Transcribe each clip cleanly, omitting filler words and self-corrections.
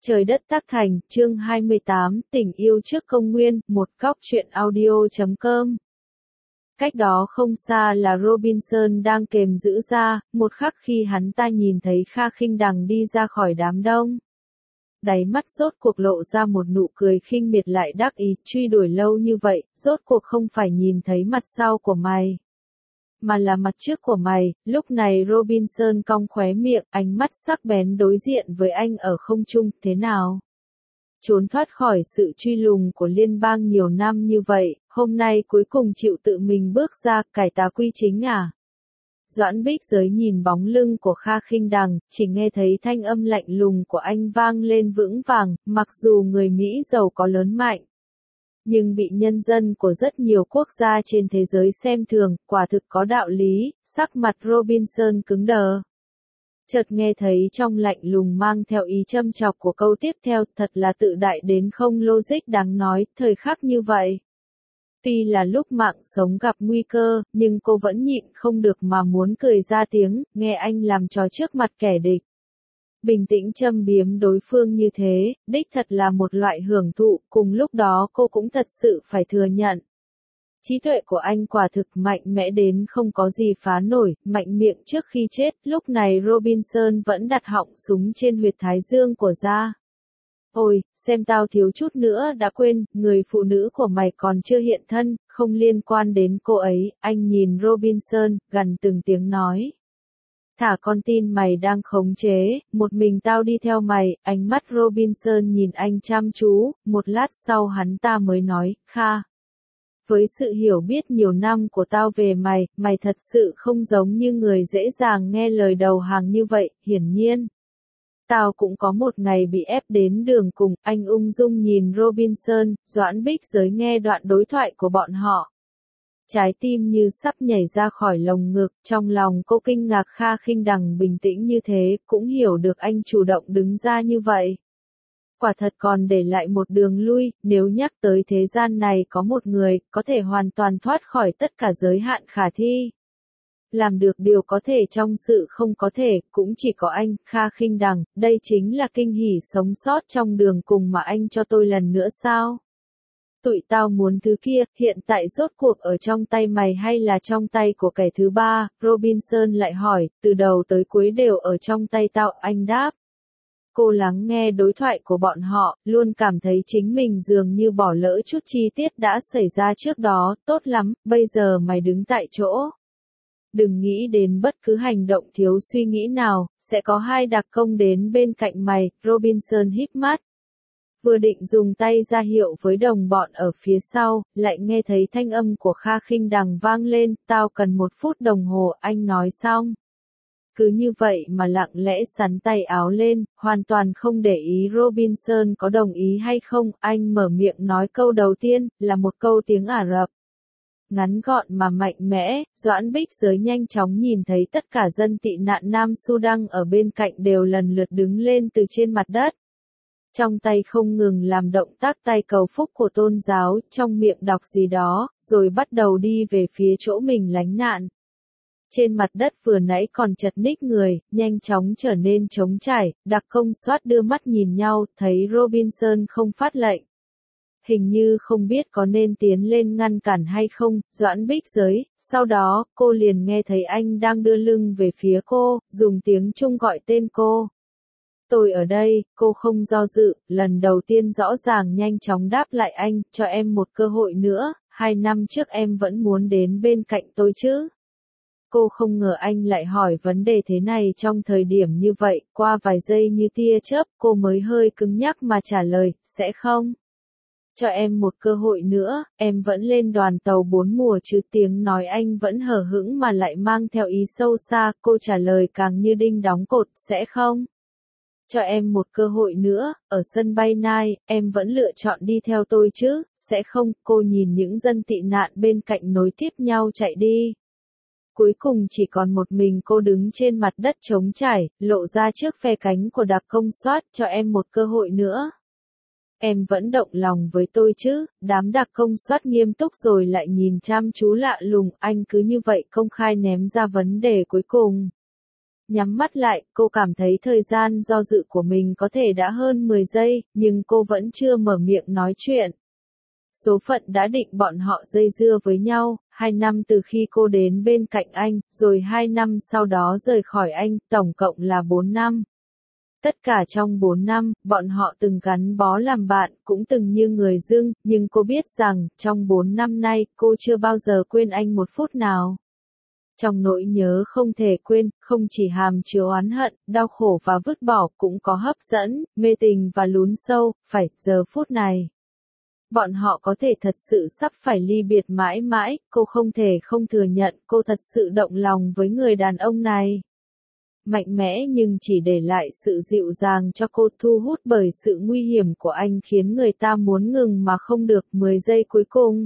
Trời đất tác thành, chương 28, tình yêu trước công nguyên, một góc truyện audio.com. Cách đó không xa là Robinson đang kềm giữ ra, một khắc khi hắn ta nhìn thấy Kha Khinh Đằng đi ra khỏi đám đông. Đáy mắt rốt cuộc lộ ra một nụ cười khinh miệt lại đắc ý, truy đuổi lâu như vậy, rốt cuộc không phải nhìn thấy mặt sau của mày, mà là mặt trước của mày. Lúc này Robinson cong khóe miệng, ánh mắt sắc bén đối diện với anh ở không trung. Thế nào? Trốn thoát khỏi sự truy lùng của liên bang nhiều năm như vậy, hôm nay cuối cùng chịu tự mình bước ra, cải tà quy chính à? Doãn Bích Giới nhìn bóng lưng của Kha Khinh Đằng, chỉ nghe thấy thanh âm lạnh lùng của anh vang lên vững vàng. Mặc dù người Mỹ giàu có lớn mạnh, nhưng bị nhân dân của rất nhiều quốc gia trên thế giới xem thường, quả thực có đạo lý. Sắc mặt Robinson cứng đờ. Chợt nghe thấy trong lạnh lùng mang theo ý châm chọc của câu tiếp theo, thật là tự đại đến không logic đáng nói. Thời khắc như vậy, tuy là lúc mạng sống gặp nguy cơ, nhưng cô vẫn nhịn không được mà muốn cười ra tiếng, nghe anh làm trò trước mặt kẻ địch. Bình tĩnh châm biếm đối phương như thế, đích thật là một loại hưởng thụ. Cùng lúc đó cô cũng thật sự phải thừa nhận, trí tuệ của anh quả thực mạnh mẽ đến không có gì phá nổi. Mạnh miệng trước khi chết. Lúc này Robinson vẫn đặt họng súng trên huyệt thái dương của Gia. Ôi, xem tao thiếu chút nữa đã quên, người phụ nữ của mày còn chưa hiện thân, không liên quan đến cô ấy. Anh nhìn Robinson, gằn từng tiếng nói. Thả con tin mày đang khống chế, một mình tao đi theo mày. Ánh mắt Robinson nhìn anh chăm chú, một lát sau hắn ta mới nói, Kha. Với sự hiểu biết nhiều năm của tao về mày, mày thật sự không giống như người dễ dàng nghe lời đầu hàng như vậy. Hiển nhiên, tao cũng có một ngày bị ép đến đường cùng. Anh ung dung nhìn Robinson. Doãn Bích Giới nghe đoạn đối thoại của bọn họ, trái tim như sắp nhảy ra khỏi lồng ngực. Trong lòng cô kinh ngạc Kha Khinh Đằng bình tĩnh như thế, cũng hiểu được anh chủ động đứng ra như vậy. Quả thật còn để lại một đường lui. Nếu nhắc tới thế gian này có một người, có thể hoàn toàn thoát khỏi tất cả giới hạn khả thi, làm được điều có thể trong sự không có thể, cũng chỉ có anh, Kha Khinh Đằng. Đây chính là kinh hỉ sống sót trong đường cùng mà anh cho tôi lần nữa sao? Tụi tao muốn thứ kia, hiện tại rốt cuộc ở trong tay mày hay là trong tay của kẻ thứ ba? Robinson lại hỏi. Từ đầu tới cuối đều ở trong tay tao, anh đáp. Cô lắng nghe đối thoại của bọn họ, luôn cảm thấy chính mình dường như bỏ lỡ chút chi tiết đã xảy ra trước đó. Tốt lắm, bây giờ mày đứng tại chỗ. Đừng nghĩ đến bất cứ hành động thiếu suy nghĩ nào, sẽ có hai đặc công đến bên cạnh mày. Robinson híp mắt, vừa định dùng tay ra hiệu với đồng bọn ở phía sau, lại nghe thấy thanh âm của Kha Khinh Đằng vang lên. Tao cần 1 phút đồng hồ. Anh nói xong, cứ như vậy mà lặng lẽ xắn tay áo lên, hoàn toàn không để ý Robinson có đồng ý hay không. Anh mở miệng nói câu đầu tiên, là một câu tiếng Ả Rập. Ngắn gọn mà mạnh mẽ. Doãn Bích Giới nhanh chóng nhìn thấy tất cả dân tị nạn Nam Sudan ở bên cạnh đều lần lượt đứng lên từ trên mặt đất. Trong tay không ngừng làm động tác tay cầu phúc của tôn giáo, trong miệng đọc gì đó, rồi bắt đầu đi về phía chỗ mình lánh nạn. Trên mặt đất vừa nãy còn chật ních người, nhanh chóng trở nên trống trải. Đặc công soát đưa mắt nhìn nhau, thấy Robinson không phát lệnh, hình như không biết có nên tiến lên ngăn cản hay không. Doãn Bích Giới, sau đó, cô liền nghe thấy anh đang đưa lưng về phía cô, dùng tiếng Trung gọi tên cô. Tôi ở đây. Cô không do dự, lần đầu tiên rõ ràng nhanh chóng đáp lại anh, cho em một cơ hội nữa, 2 năm trước em vẫn muốn đến bên cạnh tôi chứ. Cô không ngờ anh lại hỏi vấn đề thế này trong thời điểm như vậy. Qua vài giây như tia chớp, cô mới hơi cứng nhắc mà trả lời, sẽ không. Cho em một cơ hội nữa, em vẫn lên đoàn tàu 4 mùa chứ. Tiếng nói anh vẫn hờ hững mà lại mang theo ý sâu xa. Cô trả lời càng như đinh đóng cột, sẽ không. Cho em một cơ hội nữa, ở sân bay Nai, em vẫn lựa chọn đi theo tôi chứ, sẽ không. Cô nhìn những dân tị nạn bên cạnh nối tiếp nhau chạy đi. Cuối cùng chỉ còn một mình cô đứng trên mặt đất trống trải, lộ ra trước phe cánh của đặc công soát. Cho em một cơ hội nữa. Em vẫn động lòng với tôi chứ? Đám đặc công soát nghiêm túc rồi lại nhìn chăm chú lạ lùng. Anh cứ như vậy công khai ném ra vấn đề cuối cùng. Nhắm mắt lại, cô cảm thấy thời gian do dự của mình có thể đã hơn 10 giây, nhưng cô vẫn chưa mở miệng nói chuyện. Số phận đã định bọn họ dây dưa với nhau, 2 năm từ khi cô đến bên cạnh anh, rồi 2 năm sau đó rời khỏi anh, tổng cộng là 4 năm. Tất cả trong 4 năm, bọn họ từng gắn bó làm bạn, cũng từng như người dưng, nhưng cô biết rằng, trong 4 năm nay, cô chưa bao giờ quên anh một phút nào. Trong nỗi nhớ không thể quên, không chỉ hàm chứa oán hận, đau khổ và vứt bỏ, cũng có hấp dẫn, mê tình và lún sâu, phải, giờ phút này. Bọn họ có thể thật sự sắp phải ly biệt mãi mãi, cô không thể không thừa nhận, cô thật sự động lòng với người đàn ông này. Mạnh mẽ nhưng chỉ để lại sự dịu dàng cho cô, thu hút bởi sự nguy hiểm của anh khiến người ta muốn ngừng mà không được. 10 giây cuối cùng.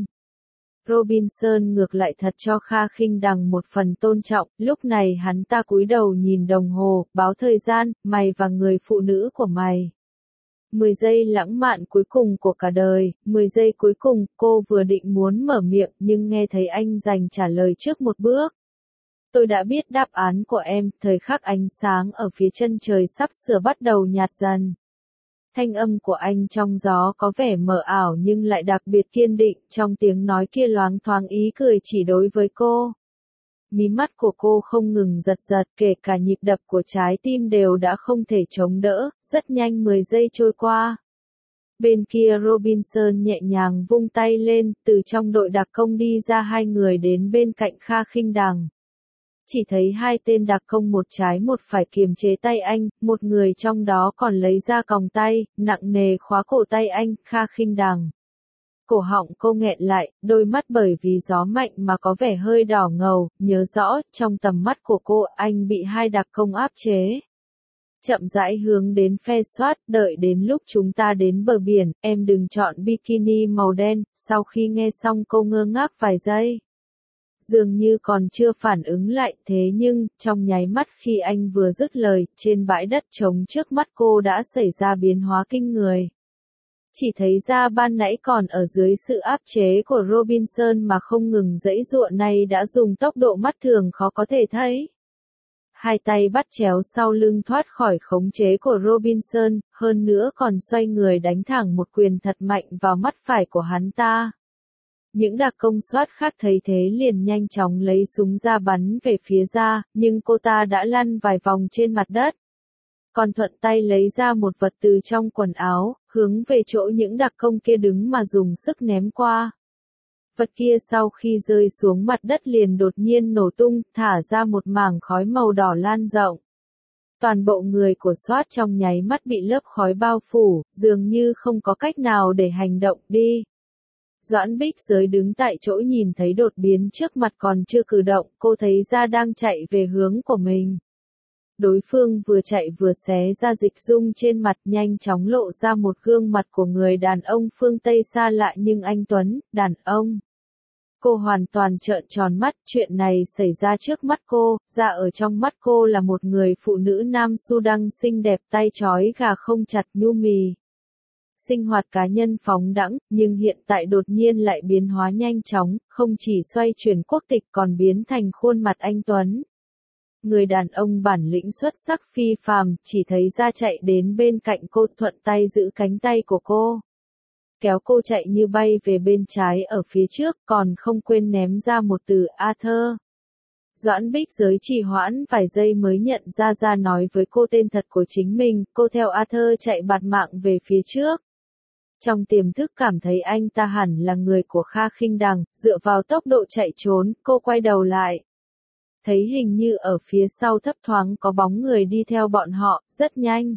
Robinson ngược lại thật cho Kha Khinh Đằng một phần tôn trọng, lúc này hắn ta cúi đầu nhìn đồng hồ, báo thời gian, mày và người phụ nữ của mày. 10 giây lãng mạn cuối cùng của cả đời, 10 giây cuối cùng, cô vừa định muốn mở miệng nhưng nghe thấy anh giành trả lời trước một bước. Tôi đã biết đáp án của em, thời khắc ánh sáng ở phía chân trời sắp sửa bắt đầu nhạt dần. Thanh âm của anh trong gió có vẻ mờ ảo nhưng lại đặc biệt kiên định, trong tiếng nói kia loáng thoáng ý cười chỉ đối với cô. Mí mắt của cô không ngừng giật giật, kể cả nhịp đập của trái tim đều đã không thể chống đỡ, rất nhanh 10 giây trôi qua. Bên kia Robinson nhẹ nhàng vung tay lên, từ trong đội đặc công đi ra 2 người đến bên cạnh Kha Khinh Đằng. Chỉ thấy 2 tên đặc công một trái một phải kiềm chế tay anh, một người trong đó còn lấy ra còng tay, nặng nề khóa cổ tay anh, Kha Khinh Đằng. Cổ họng cô nghẹn lại, đôi mắt bởi vì gió mạnh mà có vẻ hơi đỏ ngầu, nhớ rõ, trong tầm mắt của cô, anh bị 2 đặc công áp chế. Chậm rãi hướng đến phe soát, đợi đến lúc chúng ta đến bờ biển, em đừng chọn bikini màu đen, sau khi nghe xong cô ngơ ngác vài giây. Dường như còn chưa phản ứng lại, thế nhưng, trong nháy mắt khi anh vừa dứt lời, trên bãi đất trống trước mắt cô đã xảy ra biến hóa kinh người. Chỉ thấy ra ban nãy còn ở dưới sự áp chế của Robinson mà không ngừng giãy giụa này đã dùng tốc độ mắt thường khó có thể thấy. 2 tay bắt chéo sau lưng thoát khỏi khống chế của Robinson, hơn nữa còn xoay người đánh thẳng một quyền thật mạnh vào mắt phải của hắn ta. Những đặc công soát khác thấy thế liền nhanh chóng lấy súng ra bắn về phía ra, nhưng cô ta đã lăn vài vòng trên mặt đất. Còn thuận tay lấy ra một vật từ trong quần áo, hướng về chỗ những đặc công kia đứng mà dùng sức ném qua. Vật kia sau khi rơi xuống mặt đất liền đột nhiên nổ tung, thả ra một mảng khói màu đỏ lan rộng. Toàn bộ người của SWAT trong nháy mắt bị lớp khói bao phủ, dường như không có cách nào để hành động đi. Doãn Bích Giới đứng tại chỗ nhìn thấy đột biến trước mặt còn chưa cử động, cô thấy ra đang chạy về hướng của mình. Đối phương vừa chạy vừa xé ra dịch dung trên mặt, nhanh chóng lộ ra một gương mặt của người đàn ông phương Tây xa lạ nhưng anh tuấn, đàn ông. Cô hoàn toàn trợn tròn mắt, chuyện này xảy ra trước mắt cô, ra ở trong mắt cô là một người phụ nữ Nam Sudan xinh đẹp, tay trói gà không chặt, nhu mì. Sinh hoạt cá nhân phóng đãng, nhưng hiện tại đột nhiên lại biến hóa nhanh chóng, không chỉ xoay chuyển quốc tịch còn biến thành khuôn mặt anh tuấn. Người đàn ông bản lĩnh xuất sắc phi phàm, chỉ thấy ra chạy đến bên cạnh cô, thuận tay giữ cánh tay của cô. Kéo cô chạy như bay về bên trái ở phía trước, còn không quên ném ra một từ Arthur. Doãn Bích Giới trì hoãn vài giây mới nhận ra nói với cô tên thật của chính mình, cô theo Arthur chạy bạt mạng về phía trước. Trong tiềm thức cảm thấy anh ta hẳn là người của Kha Khinh Đằng, dựa vào tốc độ chạy trốn, cô quay đầu lại. Thấy hình như ở phía sau thấp thoáng có bóng người đi theo bọn họ, rất nhanh.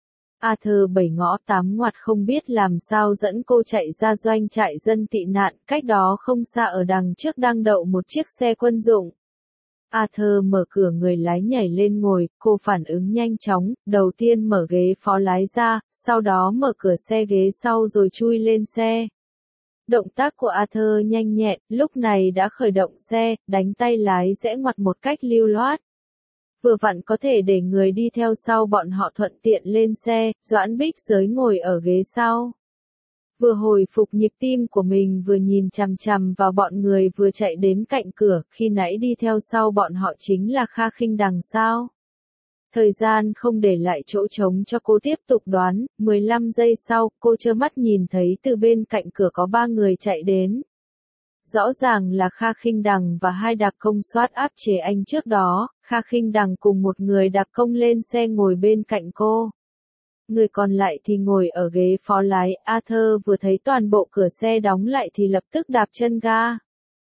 Arthur 7 ngõ 8 ngoặt không biết làm sao dẫn cô chạy ra doanh trại dân tị nạn, cách đó không xa ở đằng trước đang đậu một chiếc xe quân dụng. Arthur mở cửa người lái nhảy lên ngồi, cô phản ứng nhanh chóng, đầu tiên mở ghế phó lái ra, sau đó mở cửa xe ghế sau rồi chui lên xe. Động tác của Arthur nhanh nhẹn, lúc này đã khởi động xe, đánh tay lái rẽ ngoặt một cách lưu loát. Vừa vặn có thể để người đi theo sau bọn họ thuận tiện lên xe, Doãn Bích Giới ngồi ở ghế sau. Vừa hồi phục nhịp tim của mình vừa nhìn chằm chằm vào bọn người vừa chạy đến cạnh cửa, khi nãy đi theo sau bọn họ chính là Kha Khinh Đằng sao? Thời gian không để lại chỗ trống cho cô tiếp tục đoán, 15 giây sau, cô trơ mắt nhìn thấy từ bên cạnh cửa có 3 người chạy đến. Rõ ràng là Kha Khinh Đằng và hai đặc công soát áp chế anh trước đó, Kha Khinh Đằng cùng một người đặc công lên xe ngồi bên cạnh cô. Người còn lại thì ngồi ở ghế phó lái, Arthur vừa thấy toàn bộ cửa xe đóng lại thì lập tức đạp chân ga.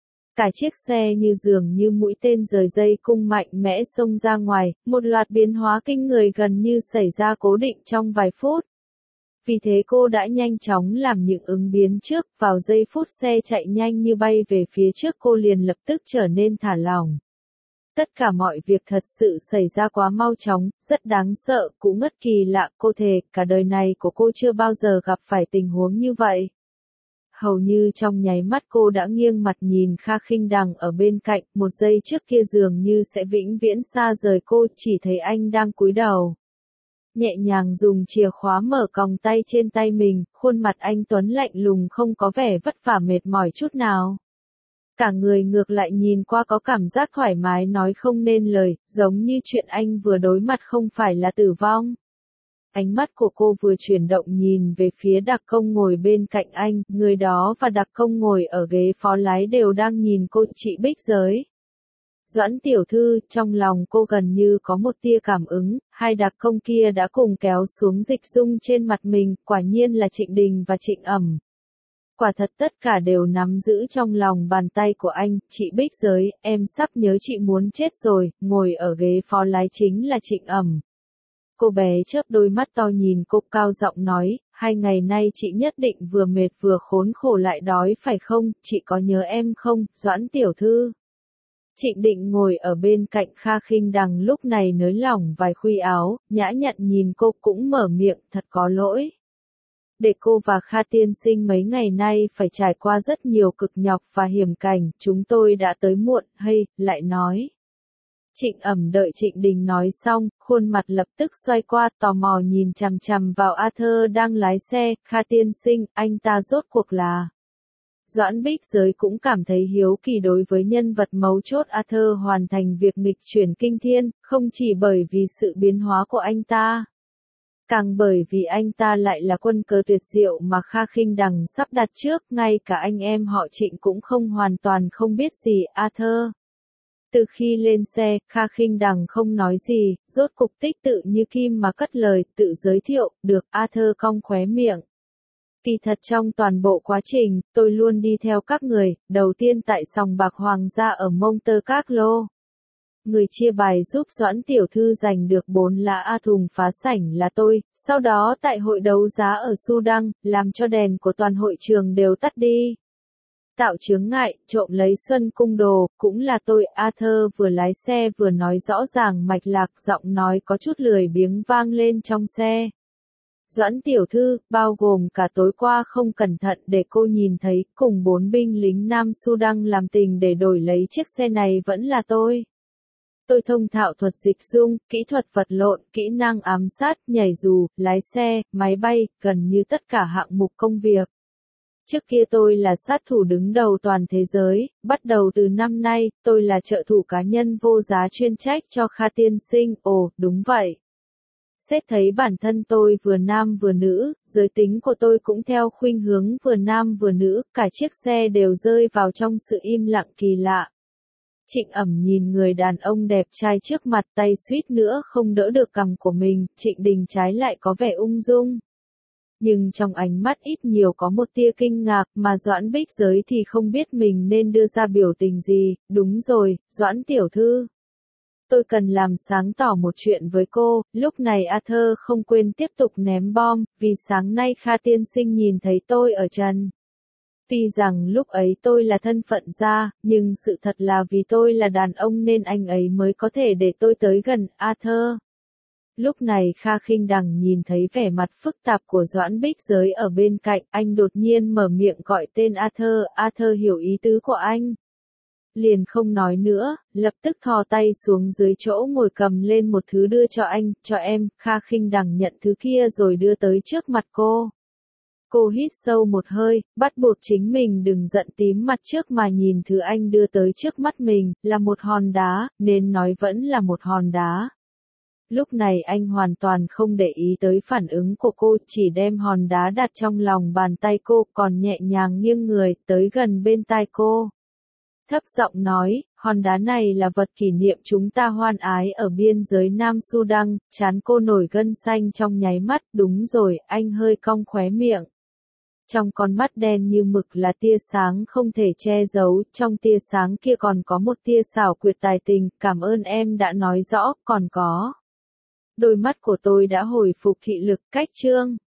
Cả chiếc xe như dường như mũi tên rời dây cung mạnh mẽ xông ra ngoài, một loạt biến hóa kinh người gần như xảy ra cố định trong vài phút. Vì thế cô đã nhanh chóng làm những ứng biến trước, vào giây phút xe chạy nhanh như bay về phía trước cô liền lập tức trở nên thả lỏng. Tất cả mọi việc thật sự xảy ra quá mau chóng, rất đáng sợ, cũng ngất kỳ lạ, cô thề, cả đời này của cô chưa bao giờ gặp phải tình huống như vậy. Hầu như trong nháy mắt cô đã nghiêng mặt nhìn Kha Khinh Đằng ở bên cạnh, một giây trước kia dường như sẽ vĩnh viễn xa rời cô, chỉ thấy anh đang cúi đầu. Nhẹ nhàng dùng chìa khóa mở còng tay trên tay mình, khuôn mặt anh tuấn lạnh lùng không có vẻ vất vả mệt mỏi chút nào. Cả người ngược lại nhìn qua có cảm giác thoải mái nói không nên lời, giống như chuyện anh vừa đối mặt không phải là tử vong. Ánh mắt của cô vừa chuyển động nhìn về phía đặc công ngồi bên cạnh anh, người đó và đặc công ngồi ở ghế phó lái đều đang nhìn cô, chị Bích Giới. Doãn tiểu thư, trong lòng cô gần như có một tia cảm ứng, hai đặc công kia đã cùng kéo xuống dịch dung trên mặt mình, quả nhiên là Trịnh Đình và Trịnh Ẩm. Quả thật tất cả đều nắm giữ trong lòng bàn tay của anh, chị Bích Giới, em sắp nhớ chị muốn chết rồi, ngồi ở ghế phó lái chính là Trịnh Ẩm. Cô bé chớp đôi mắt to nhìn cô cao giọng nói, 2 ngày nay chị nhất định vừa mệt vừa khốn khổ lại đói phải không, chị có nhớ em không, Doãn tiểu thư. Trịnh Định ngồi ở bên cạnh Kha Khinh Đằng lúc này nới lỏng vài khuy áo, nhã nhặn nhìn cô cũng mở miệng, thật có lỗi. Để cô và Kha tiên sinh mấy ngày nay phải trải qua rất nhiều cực nhọc và hiểm cảnh, chúng tôi đã tới muộn, hay, lại nói. Trịnh Ẩm đợi Trịnh Đình nói xong, khuôn mặt lập tức xoay qua, tò mò nhìn chằm chằm vào Arthur đang lái xe, Kha tiên sinh, anh ta rốt cuộc là. Doãn Bích Giới cũng cảm thấy hiếu kỳ đối với nhân vật mấu chốt Arthur hoàn thành việc nghịch chuyển kinh thiên, không chỉ bởi vì sự biến hóa của anh ta. Càng bởi vì anh ta lại là quân cờ tuyệt diệu mà Kha Khinh Đằng sắp đặt trước, ngay cả anh em họ Trịnh cũng không hoàn toàn không biết gì, Arthur. Từ khi lên xe, Kha Khinh Đằng không nói gì, rốt cục tích tự như kim mà cất lời, tự giới thiệu, được, Arthur cong khóe miệng. Kỳ thật trong toàn bộ quá trình, tôi luôn đi theo các người, đầu tiên tại sòng bạc hoàng gia ở Monte Carlo. Người chia bài giúp Doãn tiểu thư giành được 4 lá A thùng phá sảnh là tôi, sau đó tại hội đấu giá ở Sudan, làm cho đèn của toàn hội trường đều tắt đi. Tạo chướng ngại, trộm lấy Xuân Cung đồ, cũng là tôi, Arthur vừa lái xe vừa nói rõ ràng mạch lạc, giọng nói có chút lười biếng vang lên trong xe. Doãn tiểu thư, bao gồm cả tối qua không cẩn thận để cô nhìn thấy, cùng 4 binh lính Nam Sudan làm tình để đổi lấy chiếc xe này vẫn là tôi. Tôi thông thạo thuật dịch dung, kỹ thuật vật lộn, kỹ năng ám sát, nhảy dù, lái xe, máy bay, gần như tất cả hạng mục công việc. Trước kia tôi là sát thủ đứng đầu toàn thế giới, bắt đầu từ năm nay, tôi là trợ thủ cá nhân vô giá chuyên trách cho Kha tiên sinh, ồ, đúng vậy. Xét thấy bản thân tôi vừa nam vừa nữ, giới tính của tôi cũng theo khuynh hướng vừa nam vừa nữ, cả chiếc xe đều rơi vào trong sự im lặng kỳ lạ. Trịnh Ẩm nhìn người đàn ông đẹp trai trước mặt tay suýt nữa không đỡ được cằm của mình, Trịnh Đình trái lại có vẻ ung dung. Nhưng trong ánh mắt ít nhiều có một tia kinh ngạc mà Doãn Bích Giới thì không biết mình nên đưa ra biểu tình gì, đúng rồi, Doãn tiểu thư. Tôi cần làm sáng tỏ một chuyện với cô, lúc này Arthur không quên tiếp tục ném bom, vì sáng nay Kha tiên sinh nhìn thấy tôi ở trần. Tuy rằng lúc ấy tôi là thân phận gia, nhưng sự thật là vì tôi là đàn ông nên anh ấy mới có thể để tôi tới gần, Arthur. Lúc này Kha Khinh Đằng nhìn thấy vẻ mặt phức tạp của Doãn Bích Giới ở bên cạnh, anh đột nhiên mở miệng gọi tên Arthur, Arthur hiểu ý tứ của anh. Liền không nói nữa, lập tức thò tay xuống dưới chỗ ngồi cầm lên một thứ đưa cho anh, cho em, Kha Khinh Đằng nhận thứ kia rồi đưa tới trước mặt cô. Cô hít sâu một hơi, bắt buộc chính mình đừng giận tím mặt trước mà nhìn thứ anh đưa tới trước mắt mình, là một hòn đá, nên nói vẫn là một hòn đá. Lúc này anh hoàn toàn không để ý tới phản ứng của cô, chỉ đem hòn đá đặt trong lòng bàn tay cô, còn nhẹ nhàng nghiêng người, tới gần bên tai cô. Thấp giọng nói, hòn đá này là vật kỷ niệm chúng ta hoan ái ở biên giới Nam Sudan, trán cô nổi gân xanh trong nháy mắt, đúng rồi, anh hơi cong khóe miệng. Trong con mắt đen như mực là tia sáng không thể che giấu, trong tia sáng kia còn có một tia xảo quyệt tài tình, cảm ơn em đã nói rõ, còn có. Đôi mắt của tôi đã hồi phục thị lực, cách chương.